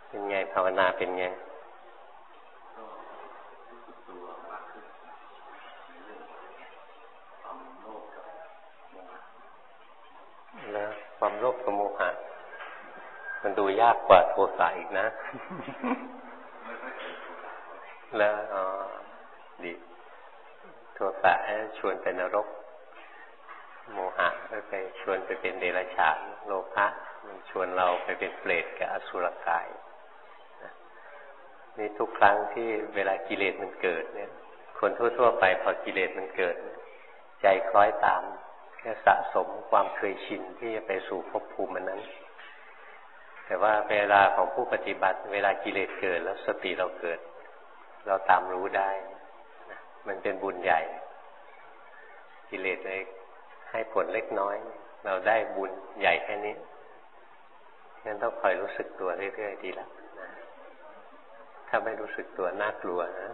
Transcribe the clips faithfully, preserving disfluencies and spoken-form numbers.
เป็นไงภาวนาเป็นไงแล้วความโลภกับโมหะมันดูยากกว่าโทสะอีกนะแล้วอ๋อดีโทสะชวนไปนรกโมหะก็ไปชวนไปเป็นเดรัจฉานโลภะมันชวนเราไปเป็นเปรตกับอสุรกายนี่ทุกครั้งที่เวลากิเลสมันเกิดเนี่ยคนทั่วๆไปพอกิเลสมันเกิดใจคล้อยตามแค่สะสมความเคยชินที่จะไปสู่ภพภูมินั้นแต่ว่าเวลาของผู้ปฏิบัติเวลากิเลสเกิดแล้วสติเราเกิดเราตามรู้ได้มันเป็นบุญใหญ่กิเลสเลยให้ผลเล็กน้อยเราได้บุญใหญ่แค่นี้งั้นต้องคอยรู้สึกตัวเรื่อยๆดีละนะถ้าไม่รู้สึกตัวน่ากลัวนะ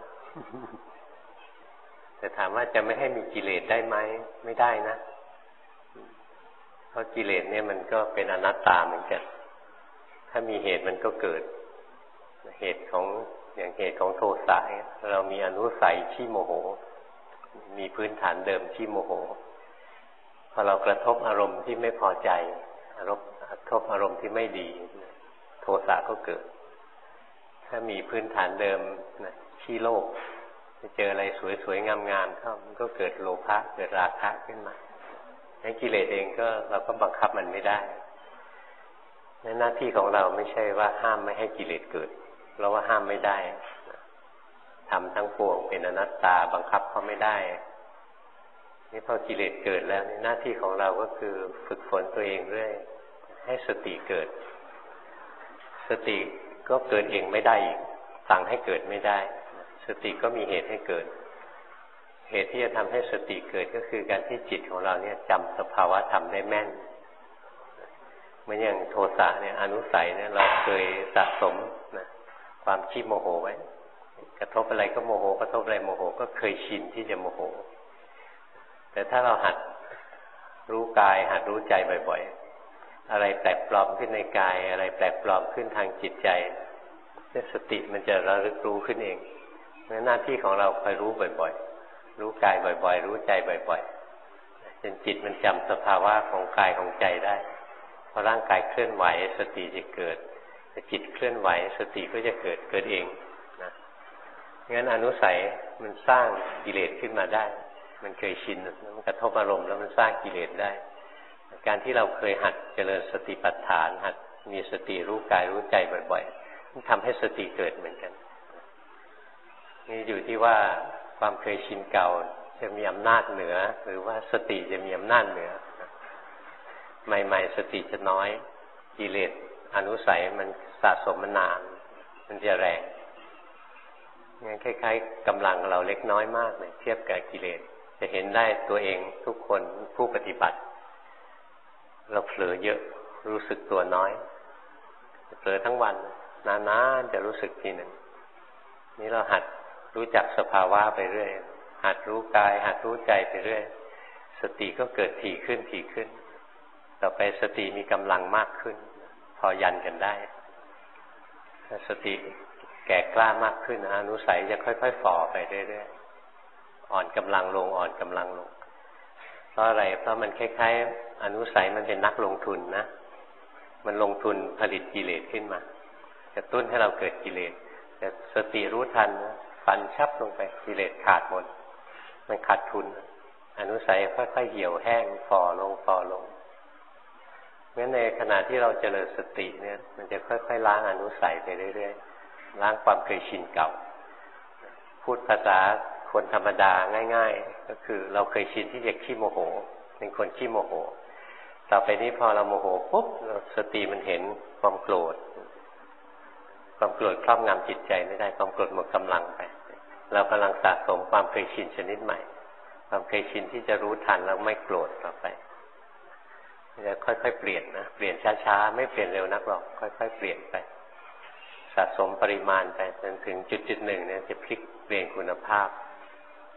แต่ถามว่าจะไม่ให้มีกิเลสได้ไหมไม่ได้นะเพราะกิเลสเนี่ยมันก็เป็นอนัตตาเหมือนกันถ้ามีเหตุมันก็เกิดเหตุของอย่างเหตุของโทสะเรามีอนุสัยขี้โมโหมีพื้นฐานเดิมขี้โมโหพอเรากระทบอารมณ์ที่ไม่พอใจอารมณ์กระทบอารมณ์ที่ไม่ดีโทสะก็เกิดถ้ามีพื้นฐานเดิมนะขี้โลภเจออะไรสวยๆงามๆเข้ามันก็เกิดโลภะเกิดราคะขึ้นมาให้กิเลสเองก็เราก็บังคับมันไม่ได้หน้าที่ของเราไม่ใช่ว่าห้ามไม่ให้กิเลสเกิดเพราะว่าห้ามไม่ได้ทำทั้งปวงเป็นอนัตตาบังคับเขาไม่ได้นี่พอกิเลสเกิดแล้วหน้าที่ของเราก็คือฝึกฝนตัวเองเรื่อยให้สติเกิดสติก็เกิดเองไม่ได้อีกสั่งให้เกิดไม่ได้สติก็มีเหตุให้เกิดเหตุที่จะทำให้สติเกิดก็คือการที่จิตของเราเนี่ยจำสภาวะธรรมได้แม่นเหมือนอย่างโทสะเนี่ยอนุสัยเนี่ยเราเคยสะสมนะความขี้โมโหไว้กระทบอะไรก็โมโหกระทบอะไรโมโหก็เคยชินที่จะโมโหแต่ถ้าเราหัดรู้กายหัดรู้ใจบ่อยๆอะไรแปลกปลอมขึ้นในกายอะไรแปลกปลอมขึ้นทางจิตใจเนี่ยสติมันจะระลึกรู้ขึ้นเองเพราะหน้าที่ของเราคอยรู้บ่อยๆรู้กายบ่อยๆรู้ใจบ่อยๆจนจิตมันจำสภาวะของกายของใจได้พอร่างกายเคลื่อนไหวสติจะเกิดจิตเคลื่อนไหวสติก็จะเกิดเกิดเองนะงั้นอนุสัยมันสร้างกิเลสขึ้นมาได้มันเคยชินมันกระทบอารมณ์แล้วมันสร้างกิเลสได้การที่เราเคยหัดเจริญสติปัฏฐานหัดมีสติรู้กายรู้ใจบ่อยๆมันทำให้สติเกิดเหมือนกันนี่อยู่ที่ว่าความเคยชินเก่าจะมีอำนาจเหนือหรือว่าสติจะมีอำนาจเหนือใหม่ๆสติจะน้อยกิเลสอนุสัยมันสะสมมานานมันจะแรงงั้นคล้ายๆกำลังเราเล็กน้อยมากเลยเทียบกับกิเลสจะเห็นได้ตัวเองทุกคนผู้ปฏิบัติเราเผลอเยอะรู้สึกตัวน้อยเผลอทั้งวันนานๆจะรู้สึกทีหนึ่งนี่เราหัดรู้จักสภาวะไปเรื่อยหัดรู้กายหัดรู้ใจไปเรื่อยสติก็เกิดถี่ขึ้นถี่ขึ้นต่อไปสติมีกำลังมากขึ้นพอยันกันได้ถ้าสติแก่กล้ามากขึ้นอนุสัยจะค่อยๆฝ่อไปเรื่อยๆอ่อนกำลังลงอ่อนกำลังลงเพราะอะไรเพราะมันคล้ายๆอนุสัยมันเป็นนักลงทุนนะมันลงทุนผลิตกิเลสขึ้นมากระตุ้นให้เราเกิดกิเลสแต่สติรู้ทันฟันชับลงไปกิเลสขาดหมดมันขาดทุนอนุสัยค่อยๆเหี่ยวแห้งฝ่อลงฝ่อลงงั้นในขณะที่เราเจริญสติเนี่ยมันจะค่อยๆล้างอนุสัยไปเรื่อยๆล้างความเคยชินเก่าพูดภาษาคนธรรมดาง่ายๆก็คือเราเคยชินที่จะขี้โมโหเป็นคนขี้โมโหต่อไปนี้พอเราโมโหปุ๊บสติมันเห็นความโกรธความโกรธครอบงำจิตใจไม่ได้ความโกรธหมดกำลังไปเรากำลังสะสมความเคยชินชนิดใหม่ความเคยชินที่จะรู้ทันแล้วไม่โกรธต่อไปจะค่อยๆเปลี่ยนนะเปลี่ยนช้าๆไม่เปลี่ยนเร็วนักหรอกค่อยๆเปลี่ยนไปสะสมปริมาณไปจนถึงจุดๆหนึ่งเนี่ยจะพลิกเปลี่ยนคุณภาพ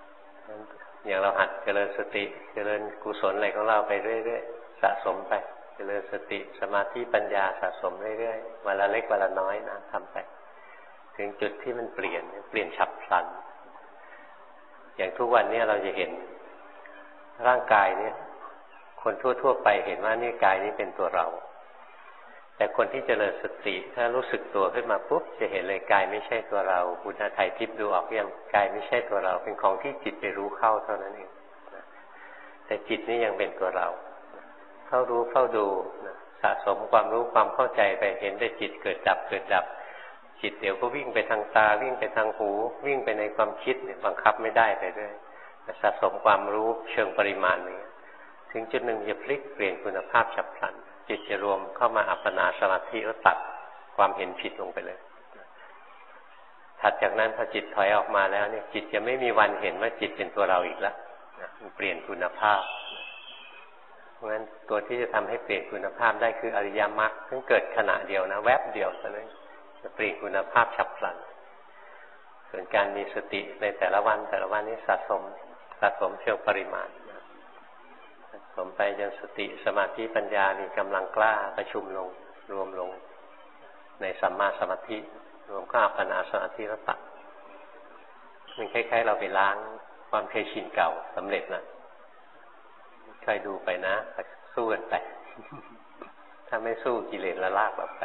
อย่างเราหัดเจริญสติเจริญกุศลอะไรของเราไปเรื่อยๆสะสมไปเจริญสติสมาธิปัญญาสะสมเรื่อยๆวันละเล็กวันละน้อยนะทำไปถึงจุดที่มันเปลี่ยนเปลี่ยนฉับพลันอย่างทุกวันนี้เราจะเห็นร่างกายเนี่ยคนทั่วๆไปเห็นว่านี่กายนี้เป็นตัวเราแต่คนที่เจริญสติถ้ารู้สึกตัวขึ้นมาปุ๊บจะเห็นเลยกายไม่ใช่ตัวเราคุณไทยทิพย์ดูออกยังกายไม่ใช่ตัวเราเป็นของที่จิตไปรู้เข้าเท่านั้นเองแต่จิตนี่ยังเป็นตัวเราเฝ้ารู้เฝ้าดูสะสมความรู้ความเข้าใจไปเห็นแต่จิตเกิดดับเกิดดับจิตเดี๋ยวก็วิ่งไปทางตาวิ่งไปทางหูวิ่งไปในความคิดเนี่ยบังคับไม่ได้ไปเรื่อยสะสมความรู้เชิงปริมาณนี้ถึงจุดหนึ่งจะพลิกเปลี่ยนคุณภาพฉับพลันจิตจะรวมเข้ามาอัปปนาสมาธิแล้วตัดความเห็นผิดลงไปเลยถัดจากนั้นพอจิตถอยออกมาแล้วเนี่ยจิตจะไม่มีวันเห็นว่าจิตเป็นตัวเราอีกแล้วมันเปลี่ยนคุณภาพเพราะฉะนั้นตัวที่จะทำให้เปลี่ยนคุณภาพได้คืออริยมรรคซึ่งเกิดขณะเดียวนะแวบเดียวเท่านั้นจะเปลี่ยนคุณภาพฉับพลันส่วนการมีสติในแต่ละวันแต่ละวันนี้สะสมสะสมเชิงปริมาณสะสมไปจนสติสมาธิปัญญามีกำลังกล้าประชุมลงรวมลงในสัมมาสมาธิรวมเข้าอัปปนาสมาธิแล้วตัดมันคล้ายๆเราไปล้างความเคยชินเก่าสำเร็จนะค่อยดูไปนะสู้กันไปถ้าไม่สู้กิเลสละลากแบบไป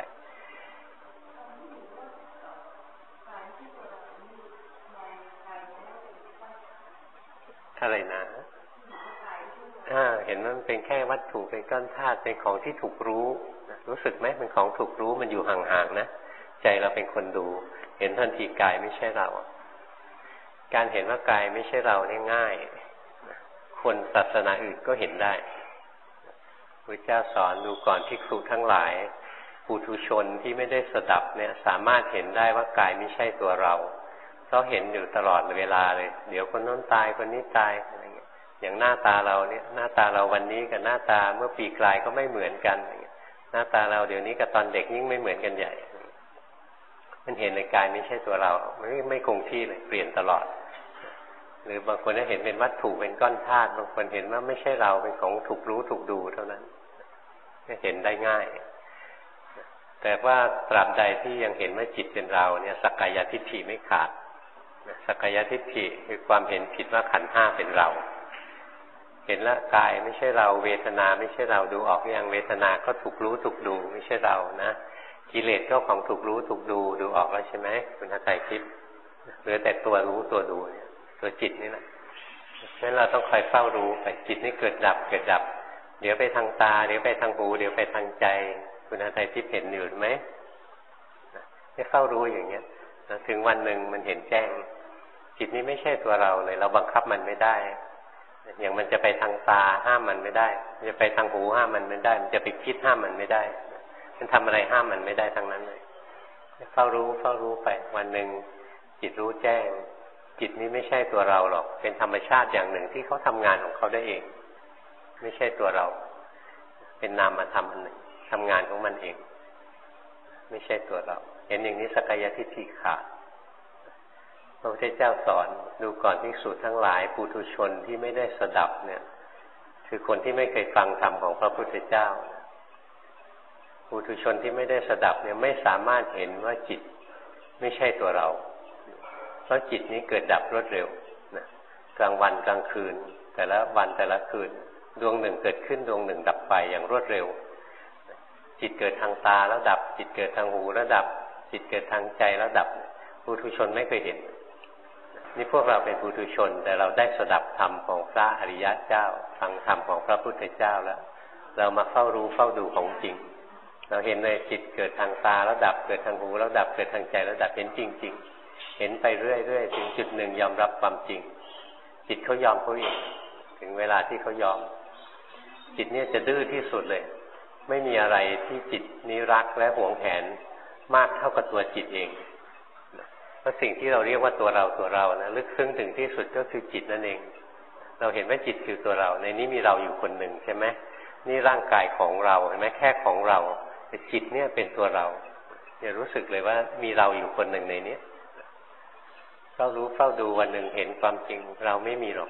อะไรนะอ่าเห็นว่ามันเป็นแค่วัตถุเป็นก้อนธาตุเป็นของที่ถูกรู้รู้สึกไหมเป็นของถูกรู้มันอยู่ห่างๆนะใจเราเป็นคนดูเห็นทันทีกายไม่ใช่เราการเห็นว่ากายไม่ใช่เราเนี่ยง่ายคนศาสนาอื่นก็เห็นได้พระเจ้าสอนดูก่อนภิกษุทั้งหลายปุถุชนที่ไม่ได้สดับเนี่ยสามารถเห็นได้ว่ากายไม่ใช่ตัวเราเพราะเห็นอยู่ตลอดเวลาเลยเดี๋ยวคนโน้นตายคนนี้ตายอะไรเงี้ยอย่างหน้าตาเราเนี่ยหน้าตาเราวันนี้กับหน้าตาเมื่อปีกลายก็ไม่เหมือนกันหน้าตาเราเดี๋ยวนี้กับตอนเด็กยิ่งไม่เหมือนกันใหญ่มันเห็นในกายไม่ใช่ตัวเราไม่ไม่คงที่เลยเปลี่ยนตลอดหรือบางคนก็เห็นเป็นวัตถุเป็นก้อนธาตุบางคนเห็นว่าไม่ใช่เราเป็นของถูกรู้ถูกดูเท่านั้นเห็นได้ง่ายแต่ว่าตราบใดที่ยังเห็นว่าจิตเป็นเราเนี่ยสักกายทิฏฐิไม่ขาดสักกายทิฏฐิคือความเห็นผิดว่าขันธ์ห้าเป็นเราเห็นละกายไม่ใช่เราเวทนาไม่ใช่เราดูออกอย่างเวทนาก็ถูกรู้ถูกดูไม่ใช่เรานะกิเลสก็ของถูกรู้ถูกดูดูออกแล้วใช่ไหมคุณทัศน์ทิพย์เหลือแต่ตัวรู้ตัวดูเนี่ยตัวจิตนี่แหละฉะนั้นเราต้องคอยเฝ้ารู้ไปจิตนี่เกิดดับเกิดดับเดี๋ยวไปทางตาเดี๋ยวไปทางหูเดี๋ยวไปทางใจคุณทัศน์ทิพย์เห็นอยู่ไหมให้เฝ้ารู้อย่างเงี้ยถึงวันหนึ่งมันเห็นแจ้งจิตนี้ไม่ใช่ตัวเราเลยเราบังคับมันไม่ได้อย่างมันจะไปทางตาห้ามมันไม่ได้มันจะไปทางหูห้ามมันไม่ได้มันจะไปคิดห้ามมันไม่ได้มันทำอะไรห้ามมันไม่ได้ทั้งนั้นเลยเฝ้ารู้เฝ้ารู้ไปวันหนึ่งจิตรู้แจ้งจิตนี้ไม่ใช่ตัวเราหรอกเป็นธรรมชาติอย่างหนึ่งที่เขาทำงานของเขาได้เองไม่ใช่ตัวเราเป็นนามธรรมอันหนึ่งทำงานของมันเองไม่ใช่ตัวเราเห็นอย่างนี้สักกายทิฏฐิขาดพระพุทธเจ้าสอนดูก่อนภิกษุทั้งหลายปุถุชนที่ไม่ได้สดับเนี่ยคือคนที่ไม่เคยฟังธรรมของพระพุทธเจ้าปุถุชนที่ไม่ได้สดับเนี่ยไม่สามารถเห็นว่าจิตไม่ใช่ตัวเราเพราะจิตนี้เกิดดับรวดเร็วนะกลางวันกลางคืนแต่ละวันแต่ละคืนดวงหนึ่งเกิดขึ้นดวงหนึ่งดับไปอย่างรวดเร็วจิตเกิดทางตาแล้วดับจิตเกิดทางหูแล้วดับจิตเกิดทางใจแล้วดับปุถุชนไม่เคยเห็นนี่พวกเราเป็นปุถุชนแต่เราได้สดับธรรมของพระอริยเจ้าฟังธรรมของพระพุทธเจ้าแล้วเรามาเฝ้ารู้เฝ้าดูของจริงเราเห็นเลยจิตเกิดทางตาแล้วดับเกิดทางหูแล้วดับเกิดทางใจแล้วดับเห็นจริงๆเห็นไปเรื่อยๆถึงจุดหนึ่งยอมรับความจริงจิตเขายอมเขาเองถึงเวลาที่เขายอมจิตเนี่ยจะดื้อที่สุดเลยไม่มีอะไรที่จิตนี้รักและหวงแหนมากเท่ากับตัวจิตเองเพราะสิ่งที่เราเรียกว่าตัวเราตัวเรานะลึกซึ้งถึงที่สุดก็คือจิตนั่นเองเราเห็นว่าจิตคือตัวเราในนี้มีเราอยู่คนหนึ่งใช่ไหมนี่ร่างกายของเราเห็นไหมแค่ของเราแต่จิตเนี่ยเป็นตัวเราจะรู้สึกเลยว่ามีเราอยู่คนหนึ่งในนี้เฝ้ารู้เฝ้าดูวันหนึ่งเห็นความจริงเราไม่มีหรอก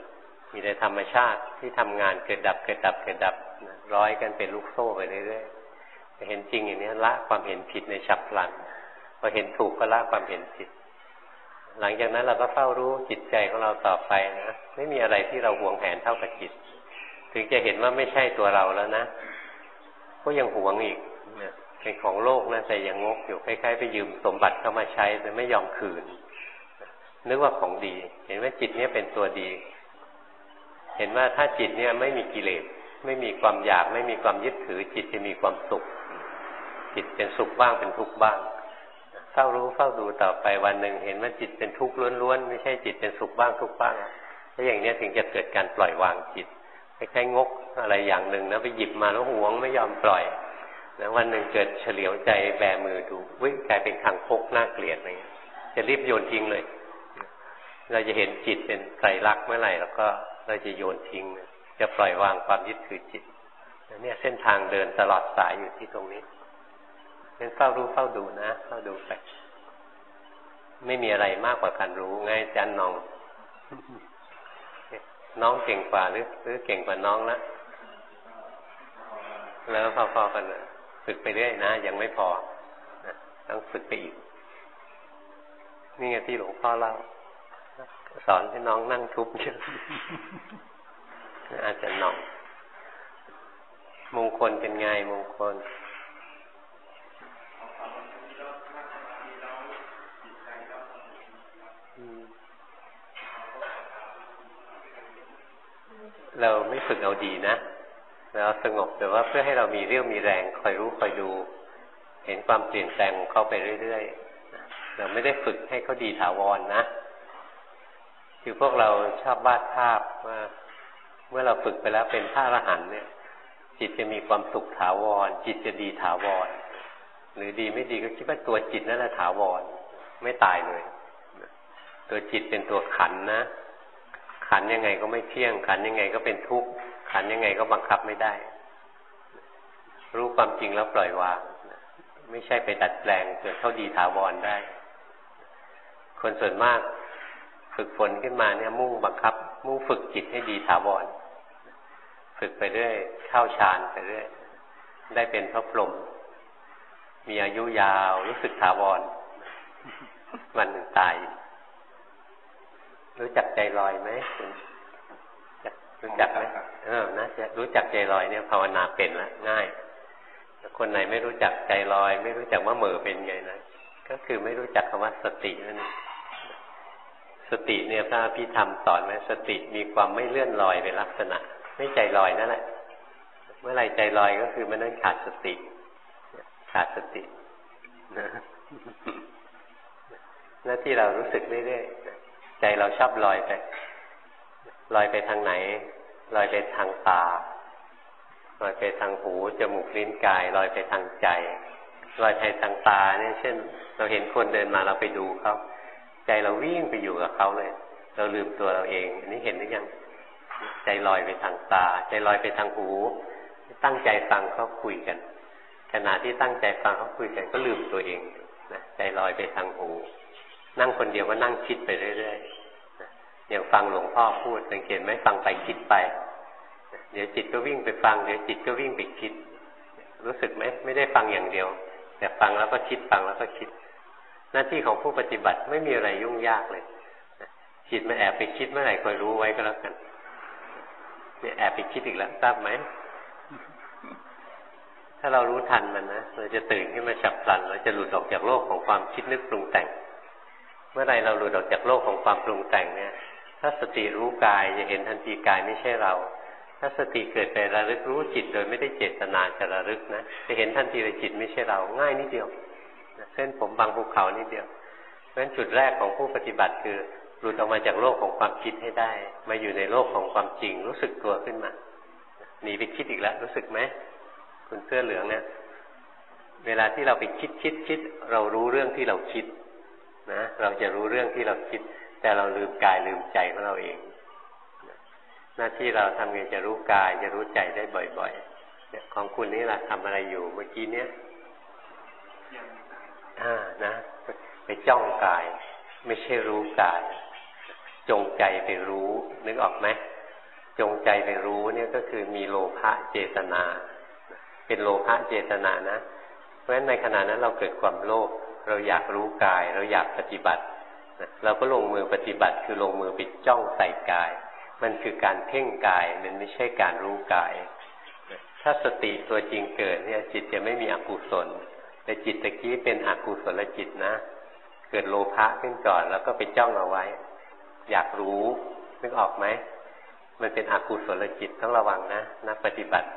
มีแต่ธรรมชาติที่ทำงานเกิดดับเกิดดับเกิดดับร้อยกันเป็นลูกโซ่ไปเรื่อยๆจะเห็นจริงอย่างนี้ละความเห็นผิดในฉับพลันพอเห็นถูกก็ละความเห็นผิดหลังจากนั้นเราก็เฝ้ารู้จิตใจของเราต่อไปนะไม่มีอะไรที่เราหวงแหนเท่ากับจิตถึงจะเห็นว่าไม่ใช่ตัวเราแล้วนะก็ยังหวงอีกเป็นของโลกนะแต่ยังงกอยู่คล้ายๆไปยืมสมบัติเข้ามาใช้แต่ไม่ยอมคืนนึกว่าของดีเห็นว่าจิตนี้เป็นตัวดีเห็นว่าถ้าจิตเนี่ยไม่มีกิเลสไม่มีความอยากไม่มีความยึดถือจิตจะมีความสุขจิตเป็นสุขบ้างเป็นทุกข์บ้างเฝ้ารู้เฝ้าดูต่อไปวันหนึ่งเห็นว่าจิตเป็นทุกข์ล้วนๆไม่ใช่จิตเป็นสุขบ้างทุกข์บ้างถ้าอย่างนี้ถึงจะเกิดการปล่อยวางจิตคล้ายๆงกอะไรอย่างหนึ่งนะไปหยิบมาแล้วหวงไม่ยอมปล่อยนะวันหนึ่งเกิดเฉลียวใจแบมือดูวิ่งกลายเป็นคางคกน่าเกลียดอะไรเงี้ยจะรีบโยนทิ้งเลยเราจะเห็นจิตเป็นไตรลักษณ์เมื่อไหร่แล้วก็เราจะโยนทิ้งจะปล่อยวางความยึดถือจิตเนี่ยเส้นทางเดินตลอดสายอยู่ที่ตรงนี้เป็นเฝ้ารู้เฝ้าดูนะเฝ้าดูไปไม่มีอะไรมากกว่าการรู้ไงจันน้องน้องเก่งกว่าหรือหรือเก่งกว่าน้องละแล้วพอๆกันฝึกไปเรื่อยนะยังไม่พอนะต้องฝึกไปอีกนี่ไงที่หลวงพ่อเล่าสอนให้น้องนั่งทุบเยอะอาจจะหน่องมงคลเป็นไงมงคลเราไม่ฝึกเอาดีนะเราสงบแต่ว่าเพื่อให้เรามีเรี่ยวมีแรงคอยรู้คอยดูเห็นความเปลี่ยนแปลงของเขาไปเรื่อยๆเราไม่ได้ฝึกให้เขาดีถาวร นะคือพวกเราชอบวาดภาพว่าเมื่อเราฝึกไปแล้วเป็นพระอรหันต์เนี่ยจิตจะมีความสุขถาวรจิตจะดีถาวรหรือดีไม่ดีก็คิดว่าตัวจิตนั่นแหละถาวรไม่ตายเลยตัวจิตเป็นตัวขันธ์นะขันธ์ยังไงก็ไม่เที่ยงขันธ์ยังไงก็เป็นทุกข์ขันธ์ยังไงก็บังคับไม่ได้รู้ความจริงแล้วปล่อยวางไม่ใช่ไปดัดแปลงจนเขาดีถาวรได้คนส่วนมากฝึกฝนขึ้นมาเนี่ยมุ่งบังคับมุ่งฝึกจิตให้ดีถาวรฝึกไปเรื่อยเข้าฌานไปเรื่อยได้เป็นพระพรหมมีอายุยาวรู้สึกถาวรวันหนึ่งตายรู้จักใจลอยไหมรู้จักไหมเออนะจะรู้จักใจลอยเนี่ยภาวนาเป็นละง่ายคนไหนไม่รู้จักใจลอยไม่รู้จักว่าเหม่อเป็นไงนะก็คือไม่รู้จักคำว่าสตินั่นเองสติเนี่ยพระอภิธรรมสอนไว้สติมีความไม่เลื่อนลอยเป็นลักษณะไม่ใจลอยนั่นแหละเมื่อไรใจลอยก็คือมันนั้นขาดสติขาดสตินะหน้าที่เรารู้สึกเรื่อยๆใจเราชอบลอยไปลอยไปทางไหนลอยไปทางตาลอยไปทางหูจมูกลิ้นกายลอยไปทางใจลอยไปทางตาเนี่ยเช่นเราเห็นคนเดินมาเราไปดูเขาใจเราวิ่งไปอยู่กับเขาเลยเราลืมตัวเราเองอันนี้เห็นหรือยังใจลอยไปทางตาใจลอยไปทางหูตั้งใจฟังเขาคุยกันขณะที่ตั้งใจฟังเขาคุยกันก็ลืมตัวเองนะใจลอยไปทางหูนั่งคนเดียวก็นั่งคิดไปเรื่อยๆอย่างฟังหลวงพ่อพูดสังเกตไหมฟังไปคิดไปเดี๋ยวจิตก็วิ่งไปฟังเดี๋ยวจิตก็วิ่งไปคิดรู้สึกไหมไม่ได้ฟังอย่างเดียวแต่ฟังแล้วก็คิดฟังแล้วก็คิดหน้าที่ของผู้ปฏิบัติไม่มีอะไรยุ่งยากเลยจิตมาแอบไปคิดเมื่อไหร่คอยรู้ไว้ก็แล้วกันเนี่ยแอบไปคิดอีกแล้วทราบไหมถ้าเรารู้ทันมันนะเราจะตื่นขึ้นมาฉับพลันเราจะหลุดออกจากโลกของความคิดนึกปรุงแต่งเมื่อไรเราหลุดออกจากโลกของความปรุงแต่งเนี่ยถ้าสติรู้กายจะเห็นทันทีกายไม่ใช่เราถ้าสติเกิดไประลึกรู้จิตโดยไม่ได้เจตนาจะระลึกนะจะเห็นทันทีเลยจิตไม่ใช่เราง่ายนิดเดียวเส้นผมบางภูเขานิดเดียวเพราะฉะนั้นจุดแรกของผู้ปฏิบัติคือหลุดออกมาจากโลกของความคิดให้ได้มาอยู่ในโลกของความจริงรู้สึกตัวขึ้นมาหนีไปคิดอีกแล้วรู้สึกไหมคุณเสื้อเหลืองเนี่ยเวลาที่เราไปคิดคิดคิดเรารู้เรื่องที่เราคิดนะเราจะรู้เรื่องที่เราคิดแต่เราลืมกายลืมใจของเราเองหน้าที่เราทำไงจะรู้กายจะรู้ใจได้บ่อยๆเนี่ยของคุณนี่ล่ะทำอะไรอยู่เมื่อกี้เนี้ยอ่านะไปจ้องกายไม่ใช่รู้กายจงใจไปรู้นึกออกไหมจงใจไปรู้เนี่ยก็คือมีโลภะเจตนาเป็นโลภะเจตนานะเพราะฉะนั้นในขณะนั้นเราเกิดความโลภเราอยากรู้กายเราอยากปฏิบัติเราก็ลงมือปฏิบัติคือลงมือไปจ้องใส่กายมันคือการเพ่งกายมันไม่ใช่การรู้กายถ้าสติตัวจริงเกิดเนี่ยจิตจะไม่มีอกุศลแต่จิตตะกี้เป็นอกุศลจิตนะเกิดโลภะขึ้นก่อนแล้วก็ไปจ้องเอาไว้อยากรู้นึกออกไหมมันเป็นอกุศลจิตต้องระวังนะนักปฏิบัติ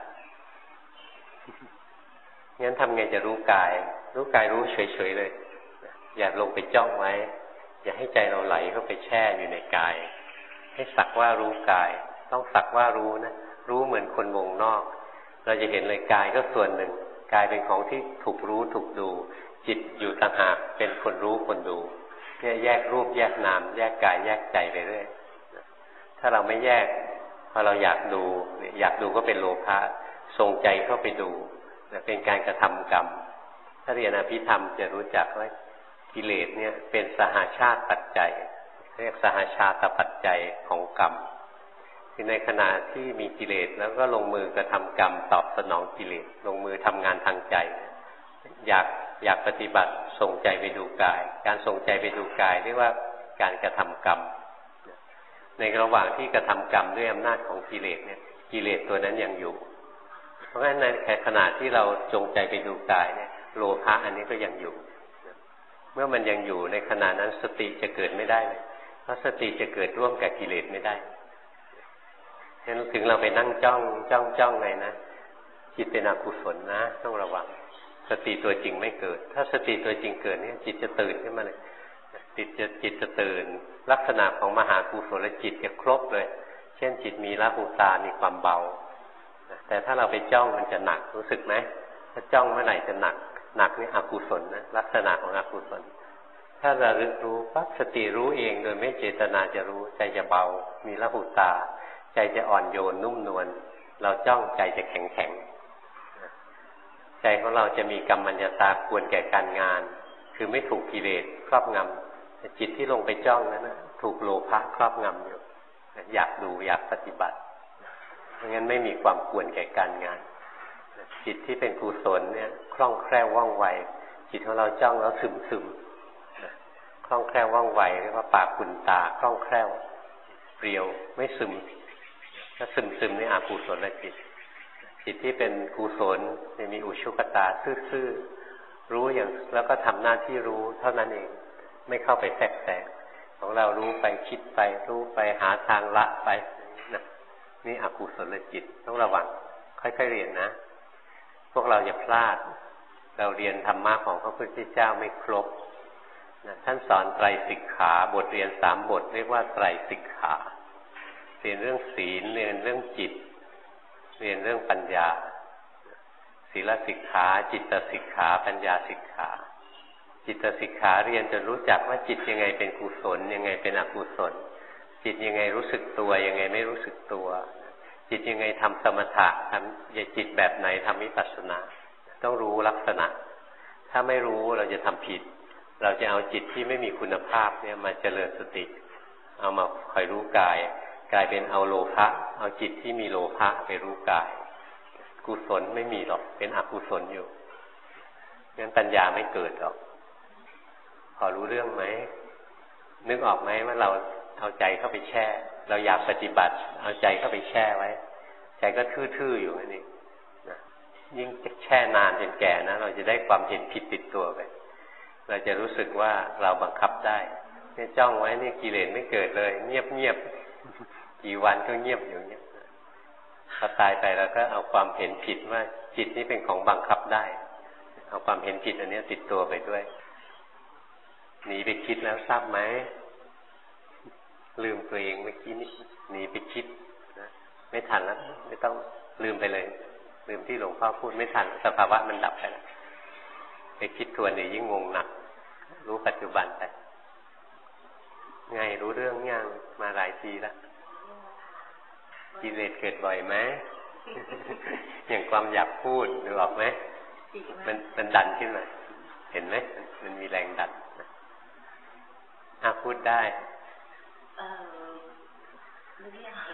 งั้นทำไงจะรู้กายรู้กายรู้เฉยๆเลยอย่าลงไปจ้องไว้อย่าให้ใจเราไหลเข้าไปแช่อยู่ในกายให้สักว่ารู้กายต้องสักว่ารู้นะรู้เหมือนคนวงนอกเราจะเห็นเลยกายก็ส่วนหนึ่งกายเป็นของที่ถูกรู้ถูกดูจิตอยู่ต่างหากเป็นคนรู้คนดูเนี่ยแยกรูปแยกนามแยกกายแยกใจไปเรื่อยถ้าเราไม่แยกพอเราอยากดูอยากดูก็เป็นโลภะส่งใจเข้าไปดูเป็นการกระทำกรรมถ้าเรียนอภิธรรมจะรู้จักว่ากิเลสเนี่ยเป็นสหชาติปัจจัยเรียกสหชาตปัจจัยของกรรมคือในขณะที่มีกิเลสแล้วก็ลงมือกระทำกรรมตอบสนองกิเลสลงมือทำงานทางใจอยากอยากปฏิบัติส่งใจไปดูกายการส่งใจไปดูกายเรียกว่าการกระทำกรรมในระหว่างที่กระทำกรรมด้วยอำนาจของกิเลสเนี่ยกิเลสตัวนั้นยังอยู่เพราะฉะนั้นในขณะที่เราจงใจไปดูกายเนี่ยโลภะอันนี้ก็ยังอยู่เมื่อมันยังอยู่ในขณะนั้นสติจะเกิดไม่ได้เพราะสติจะเกิดร่วมกับกิเลสไม่ได้ฉะนั้นถึงเราไปนั่งจ้องจ้องจ้องไงนะจิตเป็นอกุศลนะต้องระวังสติตัวจริงไม่เกิดถ้าสติตัวจริงเกิดเนี่ยจิตจะตื่นขึ้นมาเลยจิตจะจิตจะตื่นลักษณะของมหากุศลจิตจะครบเลยเช่นจิตมีละหุตามีความเบาแต่ถ้าเราไปจ้องมันจะหนักรู้สึกไหมถ้าจ้องเมื่อไหร่จะหนักหนักนี่อกุศลนะลักษณะของอกุศลถ้าระลึกรู้ปั๊บสติรู้เองโดยไม่เจตนาจะรู้ใจจะเบามีละหุตาใจจะอ่อนโยนนุ่มนวลเราจ้องใจจะแข็งแข็งใจของเราจะมีกัมมัญญาตาควรแก่การงานคือไม่ถูกกิเลสครอบงำแต่จิตที่ลงไปจ้องนั้นนะถูกโลภะครอบงำอยู่อยากดูอยากปฏิบัติเพราะงั้นไม่มีความควรแก่การงานจิตที่เป็นกุศลเนี่ยคล่องแคล่วว่องไวจิตของเราจ้องแล้วซึมซึมคล่องแคล่วว่องไวเรียกว่าปากขุ่นตาคล่องแคล่วเปรียวไม่ซึมถ้าซึมซึมนี่อกุศลจิตจิตที่เป็นกุศลจะมีอุชุกตาซื่อๆรู้อย่างแล้วก็ทำหน้าที่รู้เท่านั้นเองไม่เข้าไปแทรกแซงของเรารู้ไปคิดไปรู้ไปหาทางละไปนะนี่อกุศลจิตต้องระวังค่อยๆเรียนนะพวกเราอย่าพลาดเราเรียนธรรมะของพระพุทธเจ้าไม่ครบนะท่านสอนไตรสิกขาบทเรียนสามบทเรียกว่าไตรสิกขาเรียนเรื่องศีลเรียนเรื่องจิตเรียนเรื่องปัญญาศีลสิกขาจิตสิกขาปัญญาสิกขาจิตสิกขาเรียนจนรู้จักว่าจิตยังไงเป็นกุศลยังไงเป็นอกุศลจิตยังไงรู้สึกตัวยังไงไม่รู้สึกตัวจิตยังไงทำสมถะทำจิตแบบไหนทำวิปัสสนาต้องรู้ลักษณะถ้าไม่รู้เราจะทำผิดเราจะเอาจิตที่ไม่มีคุณภาพเนี่ยมาเจริญสติเอามาคอยรู้กายกลายเป็นเอาโลภะเอาจิตที่มีโลภะไปรู้กายกุศลไม่มีหรอกเป็นอกุศลอยู่งั้นปัญญาไม่เกิดหรอกพอรู้เรื่องไหมนึกออกไหมว่าเราเอาใจเข้าไปแช่เราอยากปฏิบัติเอาใจเข้าไปแช่ไว้ใจก็ทื่อๆอยู่นี่นะยิ่งแช่นานจนแก่นะเราจะได้ความเห็นผิดติดตัวไปเราจะรู้สึกว่าเราบังคับได้เนี่ยจ้องไว้นี่กิเลสไม่เกิดเลยเงียบๆกี่วันก็เงียบอยู่เงี้ยพอตายไปเราก็เอาความเห็นผิดว่าจิตนี้เป็นของบังคับได้เอาความเห็นผิดอันนี้ติดตัวไปด้วยหนีไปคิดแล้วทราบไหมลืมตัวเองเมื่อกี้นี่หนีไปคิดนะไม่ทันแล้วไม่ต้องลืมไปเลยลืมที่หลวงพ่อพูดไม่ทันสภาวะมันดับไปแล้วไปคิดทวนนี่ยิ่งงงหนักรู้ปัจจุบันไปไงรู้เรื่องยังมาหลายทีแล้วกิเลสเกิดบ่อยไหม อย่างความอยากพูดดูออกไหมมันมันดันขึ้นมาเห็นไหมมันมีแรงดันอ่ะพูดได้เออไม่ได้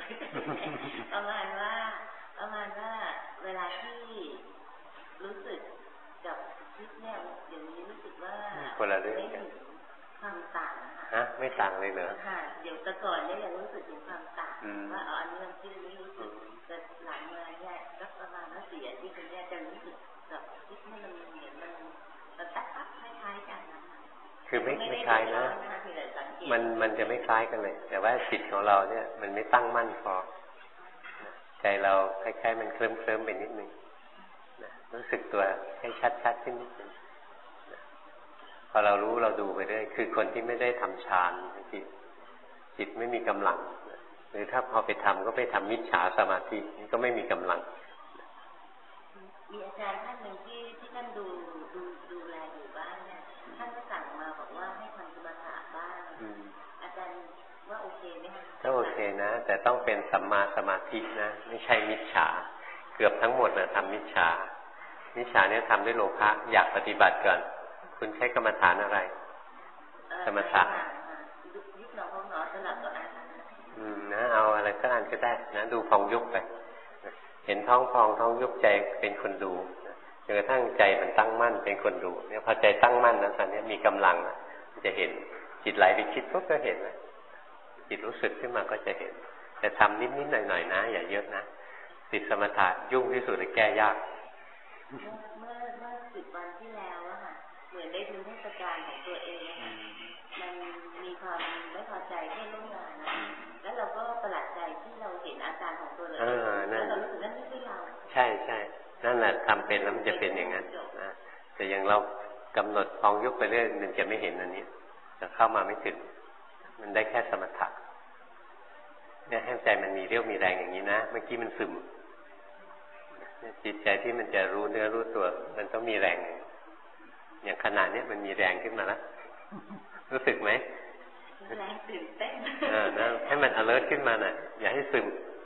ประมาณว่าประมาณว่าเวลาที่รู้สึกกับคิดเนี่ยเดี๋ยวนี้รู้สึกว่าคนละเรื่องกันความต่างฮะไม่ต่างเลยเหรอค่ะเดี๋ยวแต่ก่อนเนี่ยยังรู้สึกถึงความต่างว่าเอาอันนี้มันที่นี้รู้สึกแต่หลังมาเนี่ยก็ประมาณว่าสี่อาทิตย์เนี่ยจะรู้สึกกับคิดนี่มันเหมือนมันมันตัดตัดคล้ายๆกันนะคือไม่ไม่คล้ายนะมันมันจะไม่คล้ายกันเลยแต่ว่าจิตของเราเนี่ยมันไม่ตั้งมั่นพอใจเราคล้ายๆมันเคลิ้มเคลิ้มไปนิดนึงรู้สึกตัวให้ชัดๆขึ้นนิดนึงพอเรารู้เราดูไปเรื่อยคือคนที่ไม่ได้ทำฌานจิตจิตไม่มีกำลังหรือถ้าพอไปทำก็ไปทำมิจฉาสมาธินี่ก็ไม่มีกำลังมีอาจารย์ท่านหนึ่งที่ที่ท่านดูดูดูแลอยู่บ้านเนี่ยท่านก็สั่งมาบอกว่าให้ทำสมถะบ้างอาจารย์ว่าโอเคไหมคะก็โอเคนะแต่ต้องเป็นสัมมาสมาธินะไม่ใช่มิจฉาเกือบทั้งหมดนะทำมิจฉามิจฉาเนี่ยทำด้วยโลภะอยากปฏิบัติก่อนคุณใช้กรรมฐานอะไรสมถะยุบหนอพองหนอสลับตัวอ่านอืมนะเอาอะไรก็อ่านก็ได้นะดูพองยุบไปเห็นท้องพองท้องยุบใจเป็นคนดูจนกระทั่งใจมันตั้งมั่นเป็นคนดูเนี่ยพอใจตั้งมั่นนะตอนนี้มีกำลังอ่ะจะเห็นจิตไหลไปคิดปุ๊บก็เห็นนะจิตรู้สึกขึ้นมาก็จะเห็นแต่ทำนิดๆหน่อยๆนะอย่าเยอะนะติดสมถะยุ่งที่สุดเลยแก้ยากเมื่อเมื่อเมื่อสิบวันที่แล้วอะค่ะเหมือนได้ดูเทศกาลของตัวเองมันมีความไม่พอใจที่ร่วมงานนะแล้วเราก็ประหลาดใจที่เราเห็นอาการของตัวเราเองแล้วเรารู้สึกนั่นไม่ใช่เราใช่ใช่นั่นแหละทำเป็นแล้วมันจะเป็นอย่างนั้นนะแต่อย่างเรากำหนดพองยุบไปเรื่อยมันจะไม่เห็นอันนี้จะเข้ามาไม่ถึงมันได้แค่สมถะเนี่ยให้ใจมันมีเรี่ยวมีแรงอย่างนี้นะเมื่อกี้มันซึมจิตใจที่มันจะรู้เนื้อรู้ตัวมันต้องมีแรงอย่างขนาดนี้มันมีแรงขึ้นมาแล้วรู้สึกไหมแรงตื่นเต้นเออนะให้มัน alert ขึ้นมาน่ะอย่าให้ซึม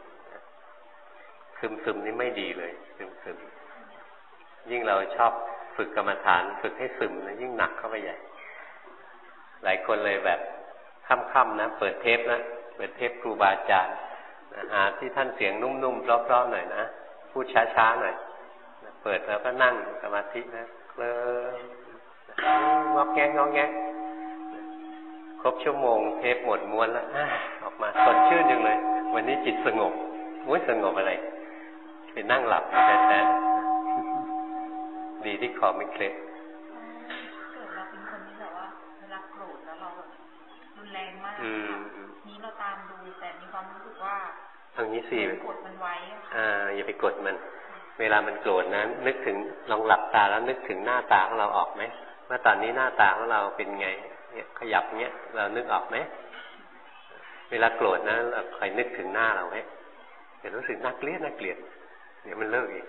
ซึมซึมนี่ไม่ดีเลยซึมซึมยิ่งเราชอบฝึกกรรมฐานฝึกให้ซึมนะยิ่งหนักเข้าไปใหญ่หลายคนเลยแบบค่ำๆนะเปิดเทปนะเปิดเทปครูบาอาจารย์หาที่ท่านเสียงนุ่มๆเพราะๆหน่อยนะพูดช้าๆหน่อยเปิดแล้วก็นั่งสมาธินะเคลิ้มงอกแงกงอกแงกครบชั่วโมงเทปหมดม้วนแล้วออกมาสดชื่นจังเลยวันนี้จิตสงบมุ้ยสงบอะไรไปนั่งหลับแท้ๆดีที่คอไม่เคล็ดเกิดเราเป็นคนที่แบบว่าเวลาโกรธแล้วเรารุนแรงมากนี้เราตามดูแต่มีความรู้สึกว่าทางนี้สิกดมันไว้อ่าอย่าไปกดมันเวลามันโกรธนะนึกถึงลองหลับตาแล้วนึกถึงหน้าตาของเราออกไหมว่าตอนนี้หน้าตาของเราเป็นไงเนี่ยขยับเงี้ยเรานึกออกไหมเวลาโกรธนะเราคอยนึกถึงหน้าเราไหมจะรู้สึกน่าเกลียดน่าเกลียดเดี๋ยวมันเลิกเอง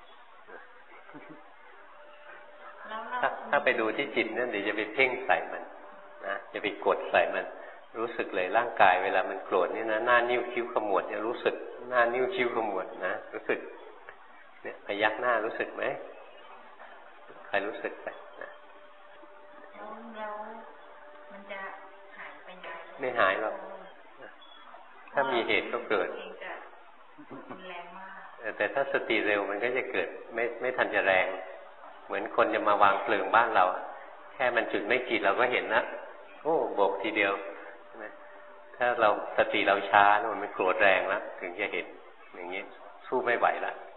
ถ้าถ้าไปดูที่จิตนั่นเดี๋ยวจะไปเพ่งใส่มันนะจะไปกดใส่มันรู้สึกเลยร่างกายเวลามันโกรธนี่นะหน้านิ้วคิ้วขมวดเนี่ยรู้สึกหน้านิ้วคิ้วขมวดนะรู้สึกเนี่ยพยักหน้ารู้สึกไหมใครรู้สึกไปนะแล้วมันจะหายไปไหนไม่หายหรอกถ้ามีเหตุก็เกิดแรงมากแต่ถ้าสติเร็วมันก็จะเกิดไม่ไม่ทันจะแรงเหมือนคนจะมาวางเพลิงบ้านเราแค่มันจุดไม่กี่เราก็เห็นนะโอ้โบกทีเดียวถ้าเราสติเราช้ามันโกรธแรงแล้วถึงจะเห็นอย่างนี้สู้ไม่ไหวแล้ว